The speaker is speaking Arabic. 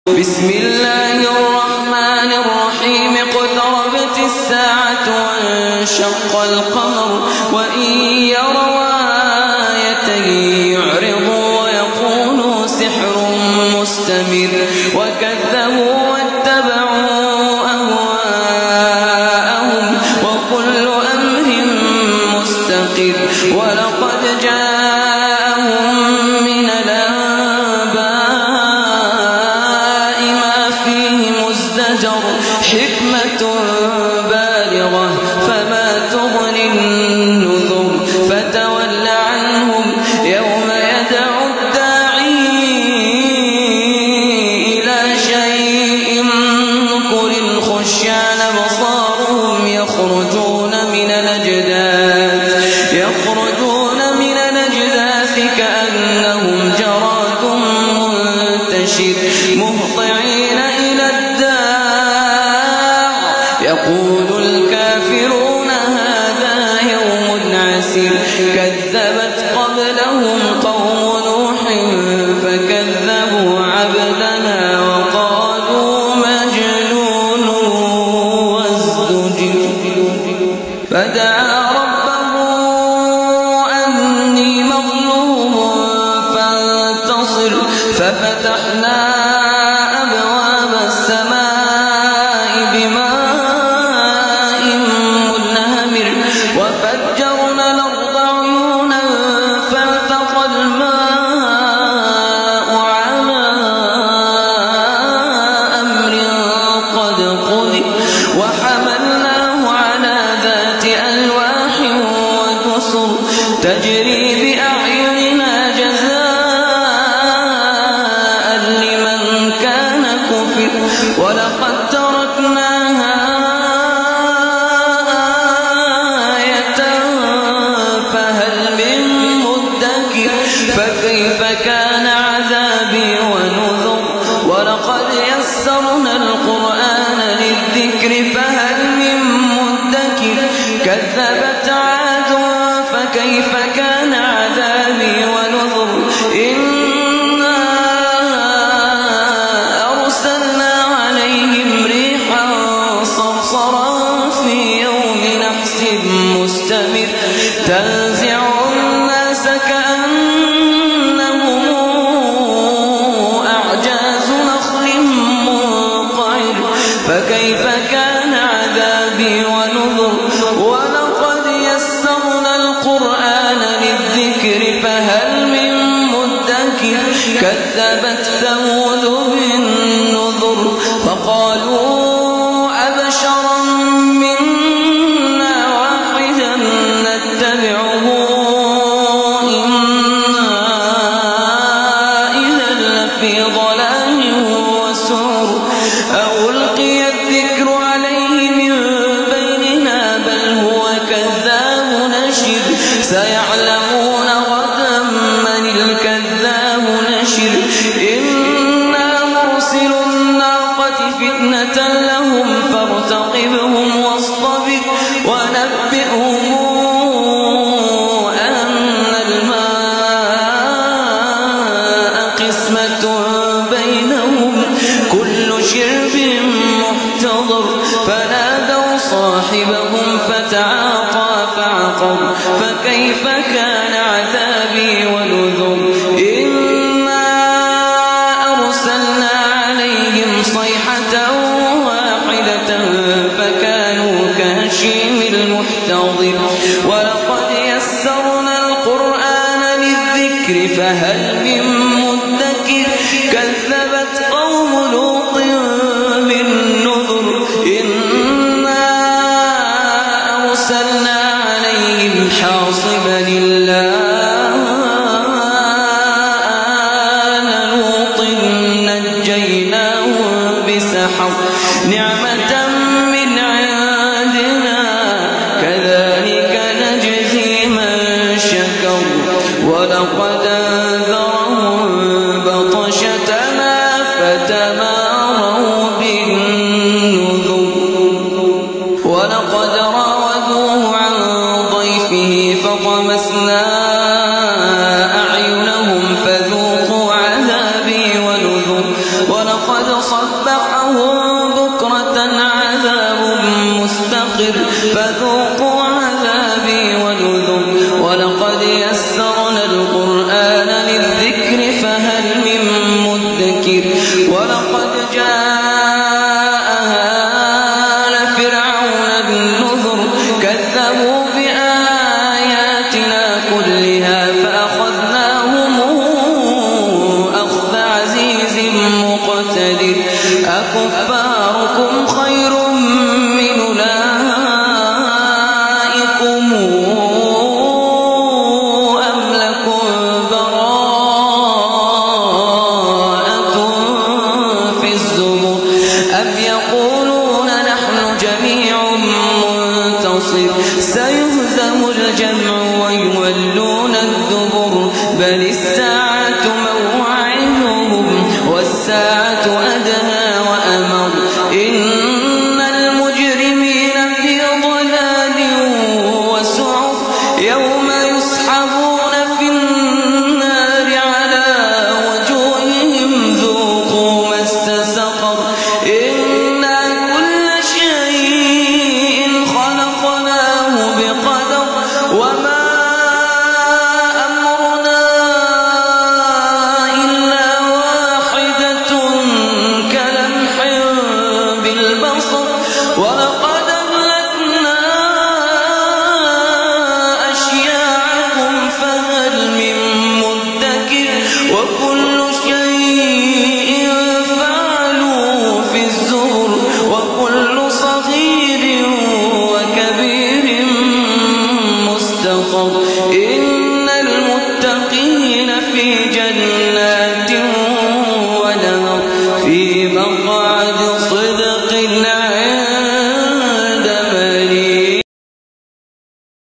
بسم الله الرحمن الرحيم اقتربت الساعة وانشق القمر وإن يروا آية يعرضوا ويقولوا سحر مستمر وكذبوا واتبعوا أهواءهم وكل أمر مستقر ولقد جاءهم من الأنباء ما فيه مزدجر حكمة بالغة فما تغني النذر فتول عنهم يوم يدعو الداعي إلى شيء نكر خشعن بصارهم يخرجون من الأجداث كأنهم جراد منتشر مهطعين إلى الداع يقول الكافرون هذا يوم عسير كذبت قبلهم قوم نوح فكذبوا عبدنا وقالوا مجنون وازدجر فدعا ربه أني مغلوب فانتصر ففتحنا أبواب السماء بماء منهمر وفجرنا الأرض عيونا فالتقى الماء على أمر قد قدر وحملناه على ذات ألواح ودسر تجري بأعيننا جزاء لمن كان كفر ولقد تركناها آية فهل من مدكر فكيف كان عذابي ونذر ولقد يسرنا القرآن للذكر فهل من مدكر كذبت عاد فكيف كان عذابي ونذر إنا أرسلنا عليهم ريحا صرصرا في يوم نحس مستمر تنزع الناس كأنهم أعجاز نخل منقعر فكيف كان عذابي ونذر ولقد يسرنا القرآن للذكر فهل من مدكر كذبت ثمود بالنذر فقالوا أبشرا منا واحدا نتبعه إنا إذا لفي ضلال وسعر ألقي الذكر عليه من بيننا بل هو كذاب نشر سيعلمون غدا من الكذاب نشر إنا مرسل الناقة فتنة لهم فارتقبهم واصطبر ونبئهم أن الماء قسمة بينهم كل شرب محتضر فنادوا صاحبهم فتعاطى فعقر فكيف كان عذابي ونذر إنا أرسلنا عليهم صيحة واحدة فكانوا كهشيم المحتضر ولقد يسرنا القرآن للذكر فهل من مدكر كذبت قوم لوط بالنذر إنا أرسلنا عليهم حاصبا إلا آل لوط نجيناهم بسحر نعمة من عندنا كذلك نجزي من شكر ولقد أنذرهم بطشتنا فتماروا بالنذر ولقد راودوه عن ضيفه فطمسنا أعينهم فذوقوا عذابي ونذر ولقد صبحهم بكرة عذاب مستقر فذوقوا عذابي ونذر ولقد يسرنا القرآن للذكر فهل من مدكر ولقد جاء آل فرعون بالنذر كذبوا بآياتنا كلها فأخذناهم أخذ عزيز مقتدر أكفاركم خير من أولئكم أم لكم براءة في الزبر أم يقولون نحن جميع منتصر سيهزم الجمع ويولون الدبر بل الساعة موعدهم والساعة أدهى وأمر إن المجرمين في ضلال وسعر يوم يسحبون في النار على وجوههم ذوقوا مس سقر إنا كل شيء خلقناه بقدر وما أمرنا إلا واحدة كلمح بالبصر ولقد أهلكنا أشياعكم فهل من مدكر وكل شيء فعلوا في الزبر وكل صغير وكبير مستقر إن المتقين في جنات ونهر في مقعد صدق عند